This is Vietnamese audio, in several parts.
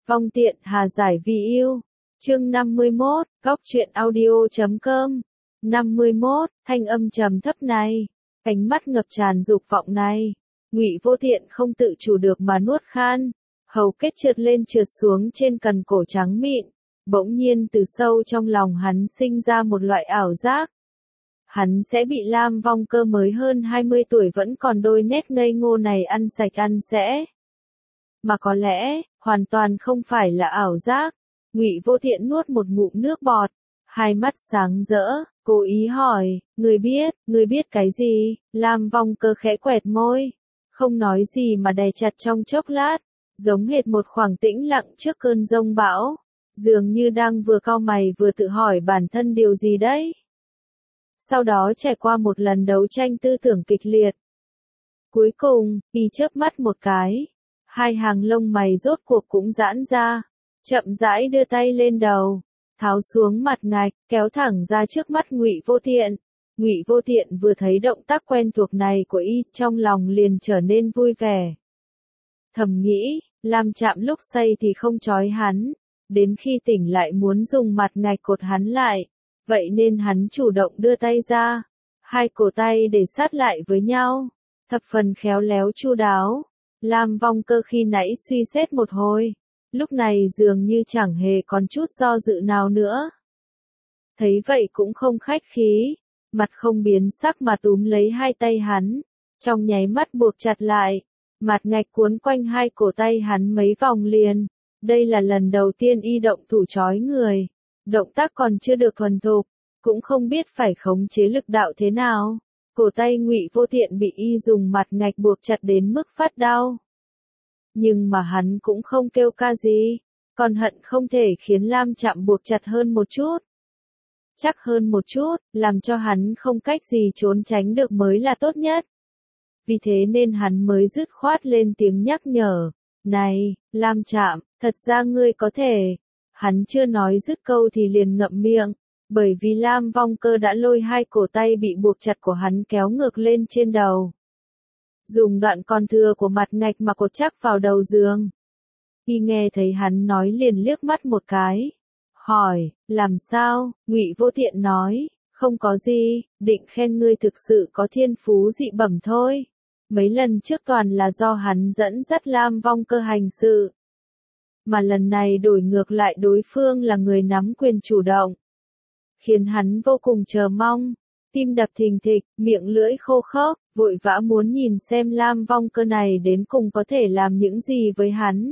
Vong tiện hà giải vì yêu. Chương 51, góc truyện audio.com. 51, thanh âm trầm thấp này, ánh mắt ngập tràn dục vọng này. Ngụy Vô Tiện không tự chủ được mà nuốt khan, hầu kết trượt lên trượt xuống trên cần cổ trắng mịn. Bỗng nhiên từ sâu trong lòng hắn sinh ra một loại ảo giác. Hắn sẽ bị Lam Vong Cơ mới hơn 20 tuổi vẫn còn đôi nét ngây ngô này ăn sạch ăn sẽ. Mà có lẽ, hoàn toàn không phải là ảo giác. Ngụy Vô Tiện nuốt một ngụm nước bọt, hai mắt sáng rỡ, cố ý hỏi, người biết cái gì? Lam Vong Cơ khẽ quẹt môi, không nói gì mà đè chặt trong chốc lát, giống hệt một khoảng tĩnh lặng trước cơn giông bão, dường như đang vừa cau mày vừa tự hỏi bản thân điều gì đấy. Sau đó trải qua một lần đấu tranh tư tưởng kịch liệt. Cuối cùng, y chớp mắt một cái, hai hàng lông mày rốt cuộc cũng giãn ra, chậm rãi đưa tay lên đầu, tháo xuống mặt ngạch, kéo thẳng ra trước mắt Ngụy Vô Tiện. Ngụy Vô Tiện vừa thấy động tác quen thuộc này của y, trong lòng liền trở nên vui vẻ. Thầm nghĩ, Lam Trạm lúc say thì không trói hắn, đến khi tỉnh lại muốn dùng mặt ngạch cột hắn lại, vậy nên hắn chủ động đưa tay ra, hai cổ tay để sát lại với nhau, thập phần khéo léo chu đáo. Lam Vong Cơ khi nãy suy xét một hồi, lúc này dường như chẳng hề còn chút do dự nào nữa. Thấy vậy cũng không khách khí, mặt không biến sắc mà túm lấy hai tay hắn, trong nháy mắt buộc chặt lại, mặt ngạch cuốn quanh hai cổ tay hắn mấy vòng liền. Đây là lần đầu tiên y động thủ trói người, động tác còn chưa được thuần thục, cũng không biết phải khống chế lực đạo thế nào. Cổ tay Ngụy Vô Tiện bị y dùng mặt ngạch buộc chặt đến mức phát đau. Nhưng mà hắn cũng không kêu ca gì, còn hận không thể khiến Lam Trạm buộc chặt hơn một chút. Chắc hơn một chút, làm cho hắn không cách gì trốn tránh được mới là tốt nhất. Vì thế nên hắn mới dứt khoát lên tiếng nhắc nhở, này, Lam Trạm, thật ra ngươi có thể. Hắn chưa nói dứt câu thì liền ngậm miệng, bởi vì Lam Vong Cơ đã lôi hai cổ tay bị buộc chặt của hắn kéo ngược lên trên đầu. Dùng đoạn còn thừa của mặt ngạch mà cột chắc vào đầu giường. Khi nghe thấy hắn nói liền liếc mắt một cái, hỏi, làm sao? Ngụy Vô Tiện nói, không có gì, định khen ngươi thực sự có thiên phú dị bẩm thôi. Mấy lần trước toàn là do hắn dẫn dắt Lam Vong Cơ hành sự. Mà lần này đổi ngược lại đối phương là người nắm quyền chủ động. Khiến hắn vô cùng chờ mong, tim đập thình thịch, miệng lưỡi khô khốc, vội vã muốn nhìn xem Lam Vong Cơ này đến cùng có thể làm những gì với hắn.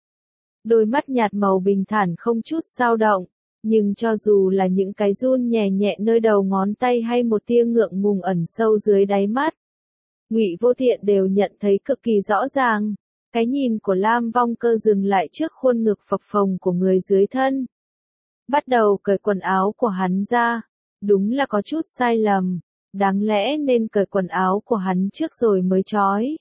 Đôi mắt nhạt màu bình thản không chút dao động, nhưng cho dù là những cái run nhẹ nhẹ nơi đầu ngón tay hay một tia ngượng ngùng ẩn sâu dưới đáy mắt, Ngụy Vô Tiện đều nhận thấy cực kỳ rõ ràng. Cái nhìn của Lam Vong Cơ dừng lại trước khuôn ngực phập phồng của người dưới thân. Bắt đầu cởi quần áo của hắn ra. Đúng là có chút sai lầm. Đáng lẽ nên cởi quần áo của hắn trước rồi mới trói.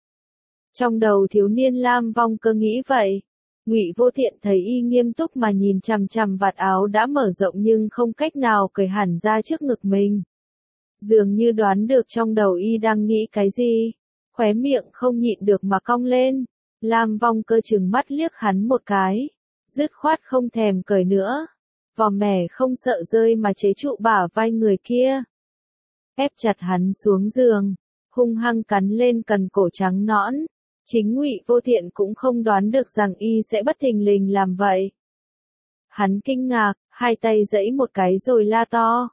Trong đầu thiếu niên Lam Vong Cơ nghĩ vậy. Ngụy Vô Tiện thấy y nghiêm túc mà nhìn chằm chằm vạt áo đã mở rộng nhưng không cách nào cởi hẳn ra trước ngực mình. Dường như đoán được trong đầu y đang nghĩ cái gì. Khóe miệng không nhịn được mà cong lên. Lam Vong Cơ trừng mắt liếc hắn một cái, dứt khoát không thèm cởi nữa. Vò mẻ không sợ rơi mà chế trụ bả vai người kia. Ép chặt hắn xuống giường, hung hăng cắn lên cần cổ trắng nõn. Chính Ngụy Vô Tiện cũng không đoán được rằng y sẽ bất thình lình làm vậy. Hắn kinh ngạc, hai tay giãy một cái rồi la to.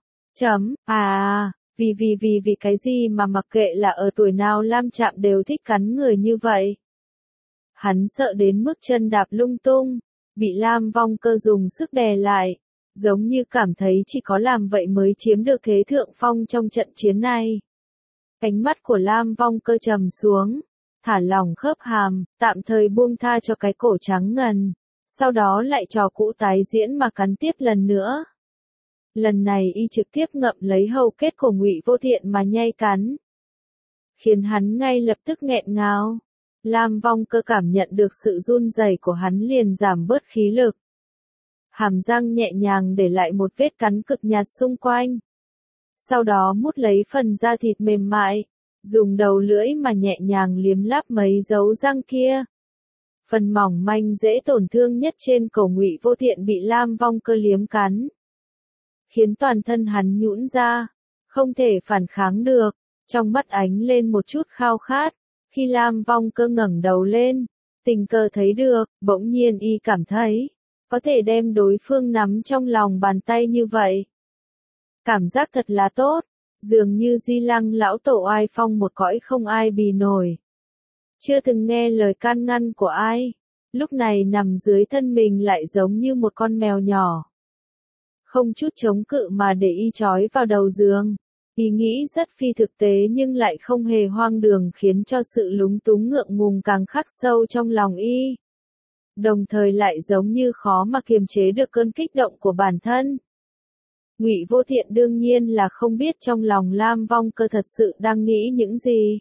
Vì cái gì mà mặc kệ là ở tuổi nào Lam Trạm đều thích cắn người như vậy. Hắn sợ đến mức chân đạp lung tung, bị Lam Vong Cơ dùng sức đè lại, giống như cảm thấy chỉ có làm vậy mới chiếm được thế thượng phong trong trận chiến này. Ánh mắt của Lam Vong Cơ trầm xuống, thả lỏng khớp hàm, tạm thời buông tha cho cái cổ trắng ngần, sau đó lại trò cũ tái diễn mà cắn tiếp lần nữa. Lần này y trực tiếp ngậm lấy hầu kết của Ngụy Vô Tiện mà nhai cắn, khiến hắn ngay lập tức nghẹn ngào. Lam Vong Cơ cảm nhận được sự run rẩy của hắn liền giảm bớt khí lực. Hàm răng nhẹ nhàng để lại một vết cắn cực nhạt xung quanh. Sau đó mút lấy phần da thịt mềm mại, dùng đầu lưỡi mà nhẹ nhàng liếm láp mấy dấu răng kia. Phần mỏng manh dễ tổn thương nhất trên cổ Ngụy Vô Thiện bị Lam Vong Cơ liếm cắn, khiến toàn thân hắn nhũn ra, không thể phản kháng được, trong mắt ánh lên một chút khao khát. Khi Lam Vong Cơ ngẩng đầu lên, tình cờ thấy được, bỗng nhiên y cảm thấy, có thể đem đối phương nắm trong lòng bàn tay như vậy. Cảm giác thật là tốt, dường như Di Lăng lão tổ oai phong một cõi không ai bì nổi. Chưa từng nghe lời can ngăn của ai, lúc này nằm dưới thân mình lại giống như một con mèo nhỏ. Không chút chống cự mà để y trói vào đầu giường. Ý nghĩ rất phi thực tế nhưng lại không hề hoang đường, khiến cho sự lúng túng ngượng ngùng càng khắc sâu trong lòng y. Đồng thời lại giống như khó mà kiềm chế được cơn kích động của bản thân. Ngụy Vô Thiện đương nhiên là không biết trong lòng Lam Vong Cơ thật sự đang nghĩ những gì.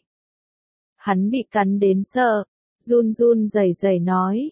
Hắn bị cắn đến sợ, run run rẩy rẩy nói.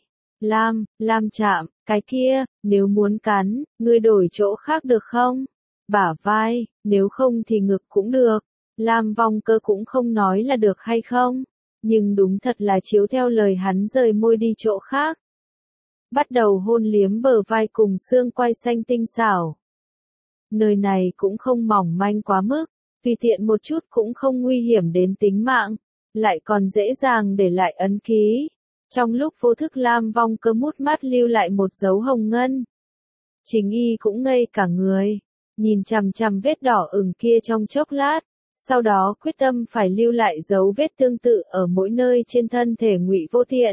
Lam Trạm, cái kia, nếu muốn cắn, ngươi đổi chỗ khác được không? Bả vai, nếu không thì ngực cũng được. Lam Vong Cơ cũng không nói là được hay không, nhưng đúng thật là chiếu theo lời hắn rời môi đi chỗ khác. Bắt đầu hôn liếm bờ vai cùng xương quai xanh tinh xảo. Nơi này cũng không mỏng manh quá mức, tùy tiện một chút cũng không nguy hiểm đến tính mạng, lại còn dễ dàng để lại ấn ký. Trong lúc vô thức Lam Vong Cơ mút mắt lưu lại một dấu hồng ngân. Chính y cũng ngây cả người, nhìn chằm chằm vết đỏ ửng kia trong chốc lát, sau đó quyết tâm phải lưu lại dấu vết tương tự ở mỗi nơi trên thân thể Ngụy Vô Thiện.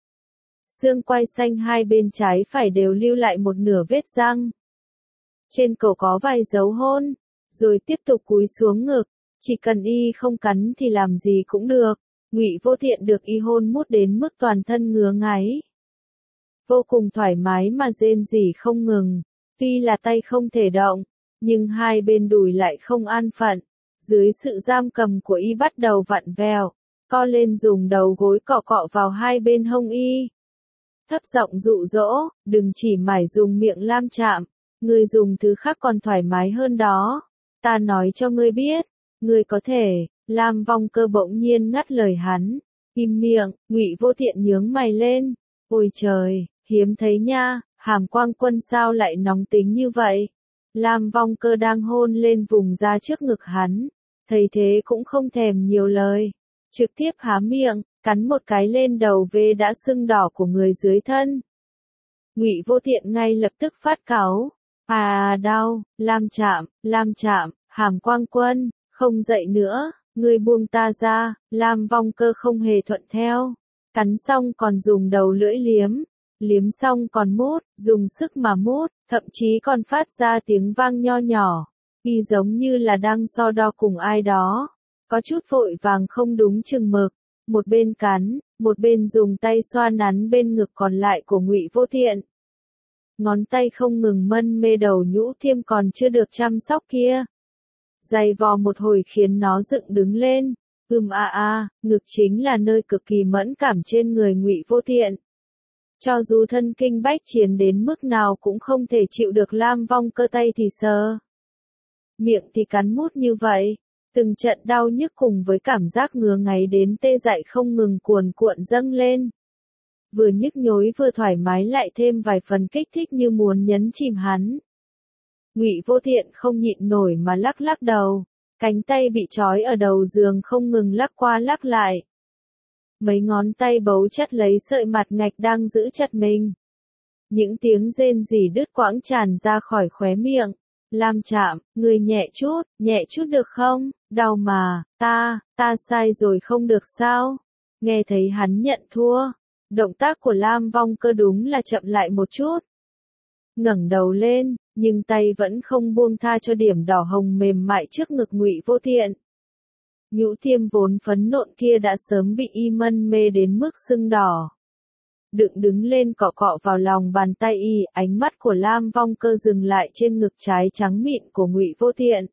Xương quai xanh hai bên trái phải đều lưu lại một nửa vết răng. Trên cổ có vài dấu hôn, rồi tiếp tục cúi xuống ngực, chỉ cần y không cắn thì làm gì cũng được. Ngụy Vô Thiện được y hôn mút đến mức toàn thân ngứa ngáy. Vô cùng thoải mái mà rên rỉ không ngừng, tuy là tay không thể động, nhưng hai bên đùi lại không an phận. Dưới sự giam cầm của y bắt đầu vặn vẹo, co lên dùng đầu gối cọ cọ vào hai bên hông y. Thấp giọng dụ dỗ, đừng chỉ mải dùng miệng Lam Trạm, ngươi dùng thứ khác còn thoải mái hơn đó. Ta nói cho ngươi biết, ngươi có thể. Lam Vong Cơ bỗng nhiên ngắt lời hắn. Im miệng. Ngụy Vô Thiện nhướng mày lên. Ôi trời, hiếm thấy nha, Hàm Quang Quân sao lại nóng tính như vậy? Lam Vong Cơ đang hôn lên vùng da trước ngực hắn, thấy thế cũng không thèm nhiều lời, trực tiếp há miệng, cắn một cái lên đầu vê đã sưng đỏ của người dưới thân. Ngụy Vô Thiện ngay lập tức phát cáu. Đau, Lam Trạm, Hàm Quang Quân, không dậy nữa, ngươi buông ta ra. Lam Vong Cơ không hề thuận theo, cắn xong còn dùng đầu lưỡi liếm xong còn mút, dùng sức mà mút, thậm chí còn phát ra tiếng vang nho nhỏ, y giống như là đang so đo cùng ai đó, có chút vội vàng không đúng chừng mực, một bên cắn, một bên dùng tay xoa nắn bên ngực còn lại của Ngụy Vô Thiện. Ngón tay không ngừng mân mê đầu nhũ thiêm còn chưa được chăm sóc kia. Giày vò một hồi khiến nó dựng đứng lên. Ngực chính là nơi cực kỳ mẫn cảm trên người Ngụy Vô Thiện. Cho dù thân kinh bách chiến đến mức nào cũng không thể chịu được Lam Vong Cơ tay thì sờ. Miệng thì cắn mút như vậy. Từng trận đau nhức cùng với cảm giác ngứa ngáy đến tê dại không ngừng cuồn cuộn dâng lên. Vừa nhức nhối vừa thoải mái lại thêm vài phần kích thích như muốn nhấn chìm hắn. Ngụy Vô Thiện không nhịn nổi mà lắc lắc đầu, cánh tay bị trói ở đầu giường không ngừng lắc qua lắc lại. Mấy ngón tay bấu chặt lấy sợi mặt ngạch đang giữ chặt mình. Những tiếng rên rỉ đứt quãng tràn ra khỏi khóe miệng. Lam Trạm, người nhẹ chút được không? Đau mà, ta sai rồi không được sao? Nghe thấy hắn nhận thua, động tác của Lam Vong Cơ đúng là chậm lại một chút. Ngẩng đầu lên, nhưng tay vẫn không buông tha cho điểm đỏ hồng mềm mại trước ngực Ngụy Vô Thiện. Nhũ thiêm vốn phấn nộn kia đã sớm bị y mân mê đến mức sưng đỏ. Đứng lên cọ cọ vào lòng bàn tay y, ánh mắt của Lam Vong Cơ dừng lại trên ngực trái trắng mịn của Ngụy Vô Thiện.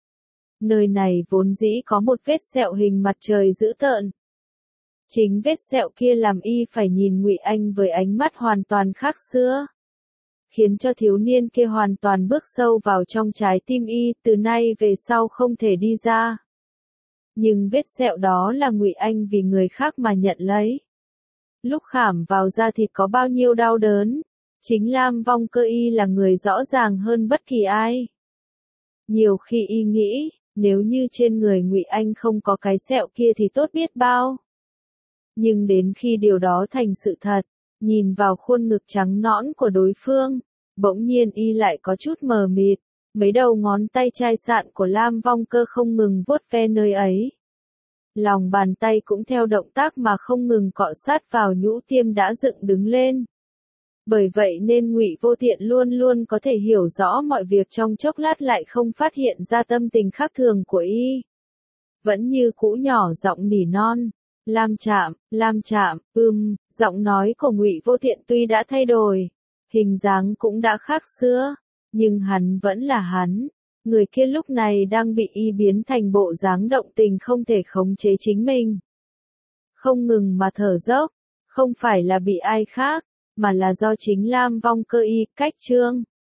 Nơi này vốn dĩ có một vết sẹo hình mặt trời dữ tợn. Chính vết sẹo kia làm y phải nhìn Ngụy Anh với ánh mắt hoàn toàn khác xưa, khiến cho thiếu niên kia hoàn toàn bước sâu vào trong trái tim y, từ nay về sau không thể đi ra. Nhưng vết sẹo đó là Ngụy Anh vì người khác mà nhận lấy. lúc khảm vào da thịt có bao nhiêu đau đớn. Chính Lam Vong Cơ y là người rõ ràng hơn bất kỳ ai. Nhiều khi y nghĩ, nếu như trên người Ngụy Anh không có cái sẹo kia thì tốt biết bao. Nhưng đến khi điều đó thành sự thật, nhìn vào khuôn ngực trắng nõn của đối phương, bỗng nhiên y lại có chút mờ mịt, mấy đầu ngón tay chai sạn của Lam Vong Cơ không ngừng vuốt ve nơi ấy. Lòng bàn tay cũng theo động tác mà không ngừng cọ sát vào nhũ tiêm đã dựng đứng lên. Bởi vậy nên Ngụy Vô Tiện luôn luôn có thể hiểu rõ mọi việc trong chốc lát lại không phát hiện ra tâm tình khác thường của y. Vẫn như cũ nhỏ giọng nỉ non. Lam Trạm, giọng nói của Ngụy Vô Tiện tuy đã thay đổi, hình dáng cũng đã khác xưa, nhưng hắn vẫn là hắn. Người kia lúc này đang bị y biến thành bộ dáng động tình không thể khống chế chính mình. Không ngừng mà thở dốc, không phải là bị ai khác, mà là do chính Lam Vong Cơ y, Cách Trương.